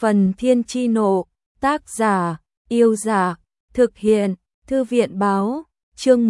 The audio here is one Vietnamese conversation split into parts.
Phần Thiên Chi Nộ, tác giả, Yêu Giả, thực hiện, Thư viện báo, chương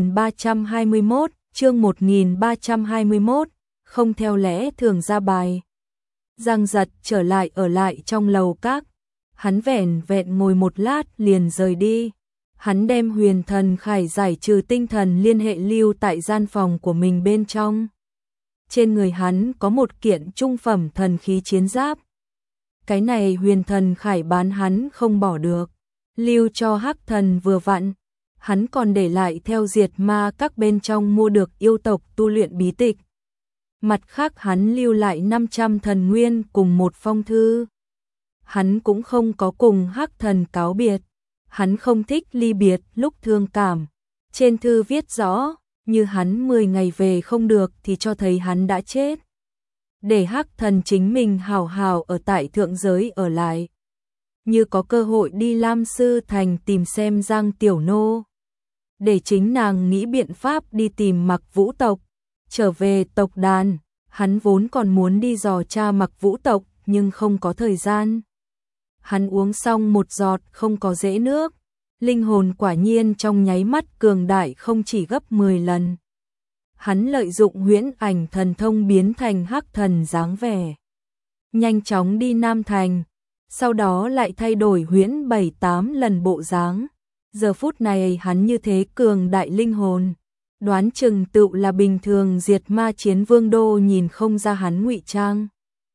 1321, không theo lẽ thường ra bài. Giang Giật trở lại ở lại trong lầu các, hắn vẻn vẹn ngồi một lát liền rời đi. Hắn đem huyền thần khải giải trừ tinh thần liên hệ lưu tại gian phòng của mình bên trong. Trên người hắn có một kiện trung phẩm thần khí chiến giáp. Cái này huyền thần khải bán hắn không bỏ được, lưu cho hắc thần vừa vặn. Hắn còn để lại theo diệt ma các bên trong mua được yêu tộc tu luyện bí tịch. Mặt khác hắn lưu lại 500 thần nguyên cùng một phong thư. Hắn cũng không có cùng hắc thần cáo biệt. Hắn không thích ly biệt lúc thương cảm. Trên thư viết rõ, như hắn 10 ngày về không được thì cho thấy hắn đã chết. Để hắc thần chính mình hào hào ở tại thượng giới ở lại. Như có cơ hội đi Lam Sư Thành tìm xem Giang Tiểu Nô. Để chính nàng nghĩ biện pháp đi tìm Mặc Vũ tộc. Trở về tộc đàn, hắn vốn còn muốn đi dò tra Mặc Vũ tộc nhưng không có thời gian. Hắn uống xong một giọt không có dễ nước. Linh hồn quả nhiên trong nháy mắt cường đại không chỉ gấp 10 lần. Hắn lợi dụng huyễn ảnh thần thông biến thành hắc thần dáng vẻ. Nhanh chóng đi Nam Thành. Sau đó lại thay đổi huyễn 7-8 lần bộ dáng. Giờ phút này hắn như thế cường đại linh hồn. Đoán chừng tựu là bình thường diệt ma chiến vương đô nhìn không ra hắn ngụy trang.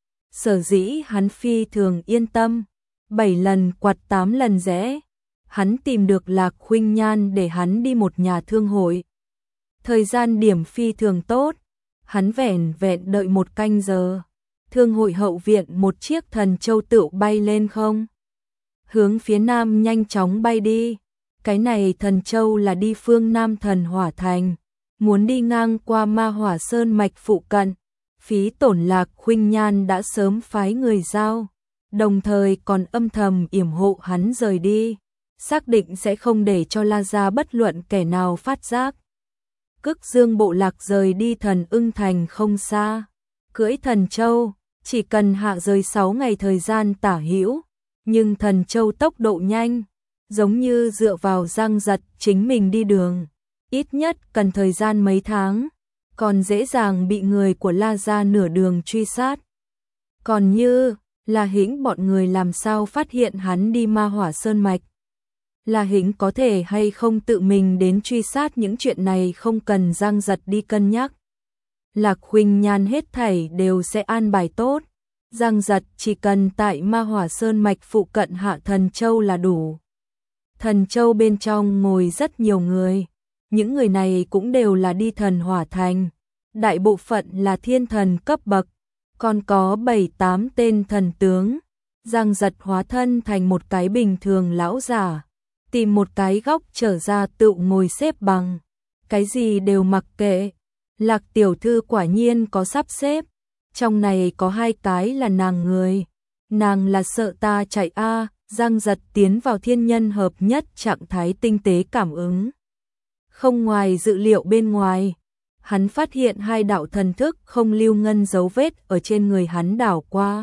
Sở dĩ hắn phi thường yên tâm. 7 lần quạt 8 lần rẽ. Hắn tìm được Lạc Khuynh Nhan để hắn đi một nhà thương hội. Thời gian điểm phi thường tốt. Hắn vẻn vẹn đợi 1 canh giờ. Thương hội hậu viện một chiếc thần châu tựu bay lên không. Hướng phía nam nhanh chóng bay đi. Cái này thần châu là đi phương Nam Thần Hỏa Thành. Muốn đi ngang qua Ma Hỏa Sơn mạch phụ cận. Phí tổn Lạc Khuynh Nhan đã sớm phái người giao. Đồng thời còn âm thầm yểm hộ hắn rời đi. Xác định sẽ không để cho La Gia bất luận kẻ nào phát giác. Cức Dương bộ lạc rời đi Thần Ưng Thành không xa. Cưỡi thần châu, chỉ cần hạ rời 6 ngày thời gian tả hữu. Nhưng thần châu tốc độ nhanh, giống như dựa vào Giang Giật chính mình đi đường. Ít nhất cần thời gian mấy tháng, còn dễ dàng bị người của La Gia nửa đường truy sát. Còn như La Hĩnh bọn người làm sao phát hiện hắn đi Ma Hỏa Sơn mạch. La Hĩnh có thể hay không tự mình đến truy sát những chuyện này không cần Giang Giật đi cân nhắc. Lạc Khuynh Nhan hết thảy đều sẽ an bài tốt. Giang Giật chỉ cần tại Ma Hỏa Sơn mạch phụ cận hạ thần châu là đủ. Thần châu bên trong ngồi rất nhiều người. Những người này cũng đều là đi Thần Hỏa Thành. Đại bộ phận là thiên thần cấp bậc. Còn có 7-8 tên thần tướng. Giang Giật hóa thân thành một cái bình thường lão giả. Tìm một cái góc trở ra tự ngồi xếp bằng. Cái gì đều mặc kệ. Lạc tiểu thư quả nhiên có sắp xếp. Trong này có 2 cái là nàng người. Nàng là sợ ta chạy a. Giang Giật tiến vào thiên nhân hợp nhất trạng thái tinh tế cảm ứng. Không ngoài dự liệu bên ngoài. Hắn phát hiện 2 đạo thần thức không lưu ngân dấu vết ở trên người hắn đảo qua.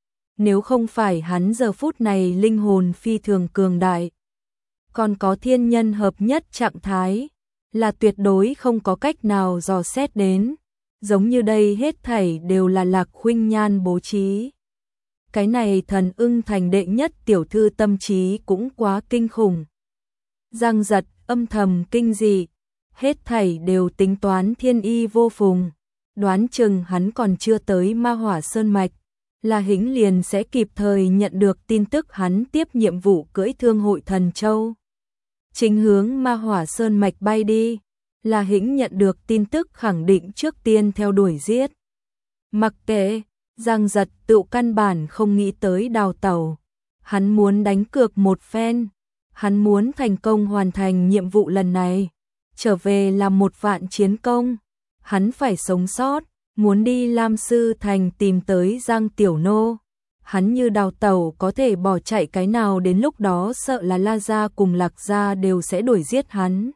Nếu không phải hắn giờ phút này linh hồn phi thường cường đại. Còn có thiên nhân hợp nhất trạng thái. Là tuyệt đối không có cách nào dò xét đến. Giống như đây hết thảy đều là Lạc Khuynh Nhan bố trí. Cái này Thần Ưng Thành đệ nhất tiểu thư tâm trí cũng quá kinh khủng. Giang Giật âm thầm kinh dị. Hết thảy đều tính toán thiên y vô phùng. Đoán chừng hắn còn chưa tới Ma Hỏa Sơn mạch. La Hĩnh liền sẽ kịp thời nhận được tin tức hắn tiếp nhiệm vụ cưỡi thương hội thần châu. Chính hướng Ma Hỏa Sơn mạch bay đi. La Hĩnh nhận được tin tức khẳng định trước tiên theo đuổi giết. Mặc kệ, Giang Giật tự căn bản không nghĩ tới đào tẩu. Hắn muốn đánh cược một phen. Hắn muốn thành công hoàn thành nhiệm vụ lần này. Trở về làm một vạn chiến công. Hắn phải sống sót. Muốn đi Lam Sư Thành tìm tới Giang Tiểu Nô. Hắn như đào tẩu có thể bỏ chạy cái nào đến lúc đó sợ là La Gia cùng Lạc Gia đều sẽ đuổi giết hắn.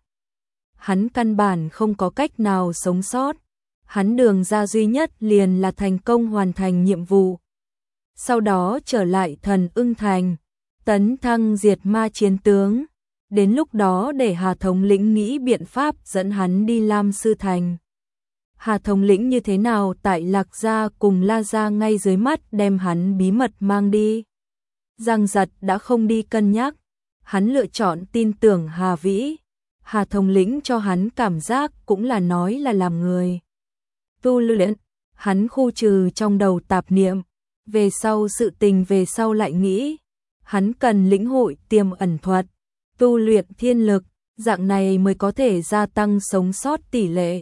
Hắn căn bản không có cách nào sống sót. Hắn đường ra duy nhất liền là thành công hoàn thành nhiệm vụ. sau đó trở lại Thần Ưng Thành, tấn thăng diệt ma chiến tướng. Đến lúc đó để Hà thống lĩnh nghĩ biện pháp dẫn hắn đi Lam Sư Thành. Hà thống lĩnh như thế nào tại Lạc Gia cùng La Gia ngay dưới mắt đem hắn bí mật mang đi. Giang Giật đã không đi cân nhắc, hắn lựa chọn tin tưởng Hà Vĩ. Hà thống lĩnh cho hắn cảm giác cũng là nói là làm người tu luyện, hắn khu trừ trong đầu tạp niệm, về sau sự tình về sau lại nghĩ, hắn cần lĩnh hội tiềm ẩn thuật, tu luyện thiên lực, dạng này mới có thể gia tăng sống sót tỷ lệ.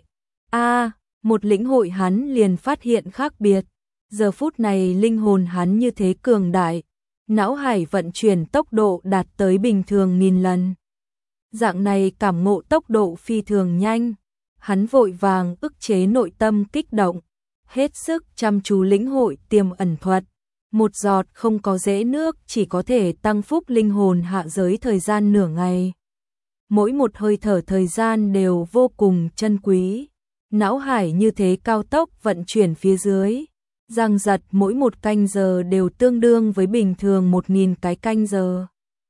Một lĩnh hội hắn liền phát hiện khác biệt, giờ phút này linh hồn hắn như thế cường đại, não hải vận chuyển tốc độ đạt tới bình thường 1000 lần. Dạng này cảm ngộ tốc độ phi thường nhanh, hắn vội vàng ức chế nội tâm kích động, hết sức chăm chú lĩnh hội tiềm ẩn thuật. Một giọt không có rễ nước chỉ có thể tăng phúc linh hồn hạ giới thời gian nửa ngày. Mỗi một hơi thở thời gian đều vô cùng chân quý. Não hải như thế cao tốc vận chuyển phía dưới. Giang Giật mỗi một canh giờ đều tương đương với bình thường 1000 cái canh giờ.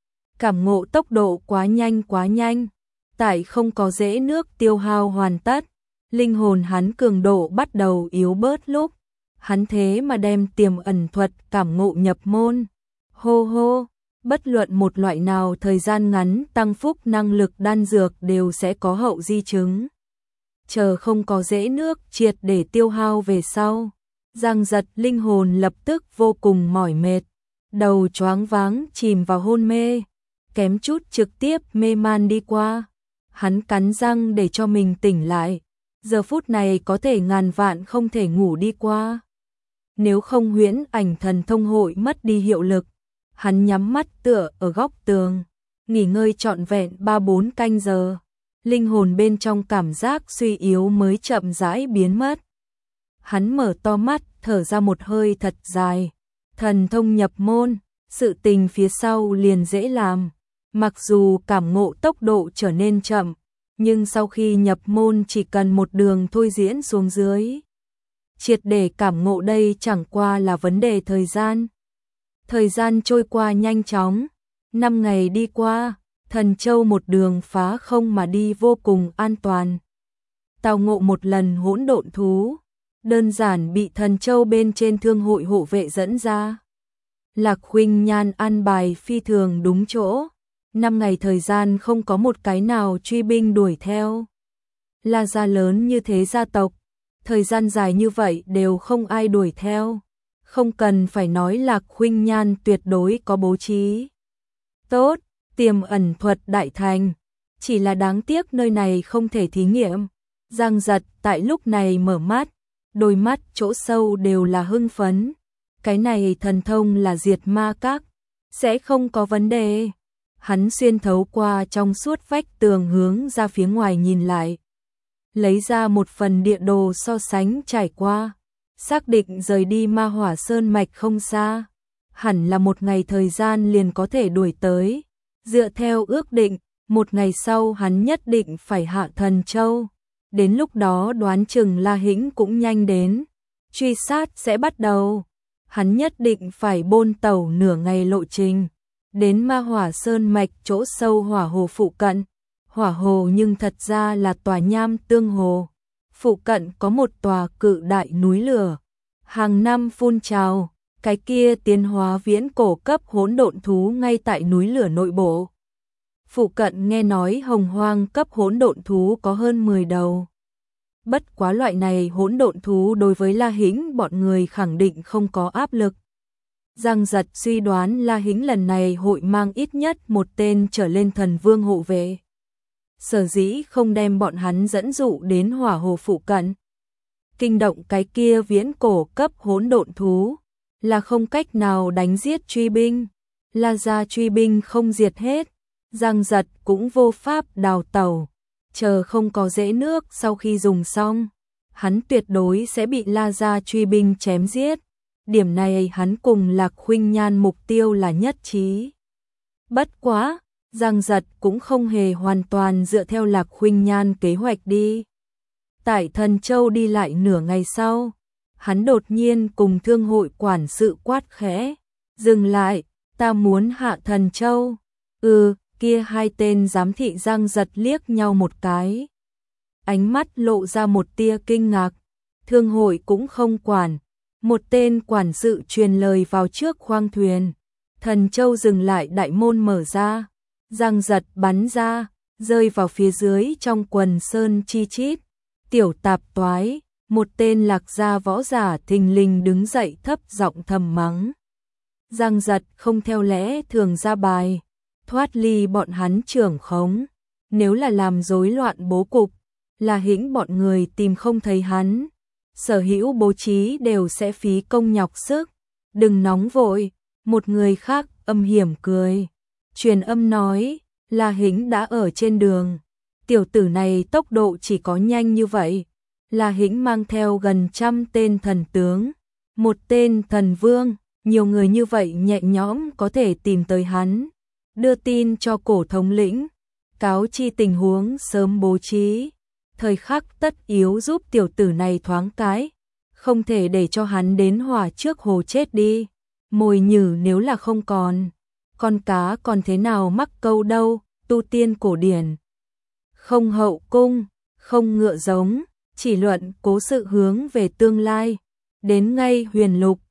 Cảm ngộ tốc độ quá nhanh. Tại không có rễ nước tiêu hao hoàn tất, linh hồn hắn cường độ bắt đầu yếu bớt lúc. Hắn thế mà đem tiềm ẩn thuật cảm ngộ nhập môn. Hô, bất luận một loại nào thời gian ngắn tăng phúc năng lực đan dược đều sẽ có hậu di chứng. Chờ không có rễ nước triệt để tiêu hao về sau, Giang Giật linh hồn lập tức vô cùng mỏi mệt, đầu choáng váng chìm vào hôn mê, kém chút trực tiếp mê man đi qua. Hắn cắn răng để cho mình tỉnh lại, giờ phút này có thể ngàn vạn không thể ngủ đi qua. Nếu không huyễn ảnh thần thông hội mất đi hiệu lực, hắn nhắm mắt tựa ở góc tường, nghỉ ngơi trọn vẹn 3-4 canh giờ, linh hồn bên trong cảm giác suy yếu mới chậm rãi biến mất. Hắn mở to mắt, thở ra một hơi thật dài, thần thông nhập môn, sự tình phía sau liền dễ làm. Mặc dù cảm ngộ tốc độ trở nên chậm, nhưng sau khi nhập môn chỉ cần một đường thôi diễn xuống dưới. Triệt để cảm ngộ đây chẳng qua là vấn đề thời gian. Thời gian trôi qua nhanh chóng, 5 ngày đi qua, Thần Châu một đường phá không mà đi vô cùng an toàn. Tào ngộ một lần hỗn độn thú, đơn giản bị Thần Châu bên trên thương hội hộ vệ dẫn ra. Lạc Khuynh Nhan an bài phi thường đúng chỗ, 5 ngày thời gian không có một cái nào truy binh đuổi theo. La gia lớn như thế gia tộc, thời gian dài như vậy đều không ai đuổi theo. Không cần phải nói Lạc Khuynh Nhan tuyệt đối có bố trí tốt, tiềm ẩn thuật đại thành, chỉ là đáng tiếc nơi này không thể thí nghiệm. Giang Giật tại lúc này mở mắt, đôi mắt chỗ sâu đều là hưng phấn. Cái này thần thông là diệt ma các, sẽ không có vấn đề. Hắn xuyên thấu qua trong suốt vách tường hướng ra phía ngoài nhìn lại, lấy ra một phần địa đồ so sánh trải qua, xác định rời đi Ma Hỏa Sơn mạch không xa, hẳn là một ngày thời gian liền có thể đuổi tới. Dựa theo ước định, một ngày sau hắn nhất định phải hạ Thần Châu, đến lúc đó đoán chừng La Hĩnh cũng nhanh đến, truy sát sẽ bắt đầu. Hắn nhất định phải bôn tàu nửa ngày lộ trình, đến Ma Hỏa Sơn mạch chỗ sâu hỏa hồ phụ cận. Hỏa hồ nhưng thật ra là tòa Nham Tương Hồ. Phụ cận có một tòa cự đại núi lửa, hàng năm phun trào, cái kia tiến hóa viễn cổ cấp hỗn độn thú ngay tại núi lửa nội bộ. Phụ cận nghe nói hồng hoang cấp hỗn độn thú có hơn 10 đầu. Bất quá loại này hỗn độn thú đối với La Hĩnh bọn người khẳng định không có áp lực. Giang Giật suy đoán La Hĩnh lần này hội mang ít nhất một tên trở lên thần vương hộ vệ. Sở dĩ không đem bọn hắn dẫn dụ đến hỏa hồ phụ cận, kinh động cái kia viễn cổ cấp hỗn độn thú, là không cách nào đánh giết truy binh. La gia truy binh không diệt hết, Giang Giật cũng vô pháp đào tẩu. Chờ không có rễ nước sau khi dùng xong, hắn tuyệt đối sẽ bị La gia truy binh chém giết. Điểm này hắn cùng Lạc Khuynh Nhan mục tiêu là nhất trí. Bất quá, Giang Giật cũng không hề hoàn toàn dựa theo Lạc Khuynh Nhan kế hoạch đi. Tại Thần Châu đi lại nửa ngày sau, Hắn đột nhiên cùng thương hội quản sự quát khẽ, dừng lại, ta muốn hạ Thần Châu. Kia hai tên giám thị Giang Giật liếc nhau một cái. Ánh mắt lộ ra một tia kinh ngạc, thương hội cũng không quản. Một tên quản sự truyền lời vào trước khoang thuyền. Thần Châu dừng lại, đại môn mở ra. Giang Giật bắn ra, rơi vào phía dưới trong quần sơn chi chít. Tiểu tạp toái, một tên Lạc gia võ giả thình lình đứng dậy thấp giọng thầm mắng. Giang Giật không theo lẽ thường ra bài, thoát ly bọn hắn trưởng khống. Nếu là làm rối loạn bố cục, là Hĩnh bọn người tìm không thấy hắn. Sở hữu bố trí đều sẽ phí công nhọc sức. Đừng nóng vội, một người khác âm hiểm cười. Truyền âm nói, là Hĩnh đã ở trên đường. Tiểu tử này tốc độ chỉ có nhanh như vậy. Là Hĩnh mang theo gần 100 tên thần tướng, một tên thần vương, nhiều người như vậy nhẹ nhõm có thể tìm tới hắn. Đưa tin cho cổ thống lĩnh, cáo chi tình huống sớm bố trí. Thời khắc tất yếu giúp tiểu tử này thoáng cái, không thể để cho hắn đến hỏa trước hồ chết đi. Mồi nhử nếu là không còn, con cá còn thế nào mắc câu đâu. Tu tiên cổ điển, không hậu cung, không ngựa giống, chỉ luận cố sự hướng về tương lai. Đến ngay huyền lục,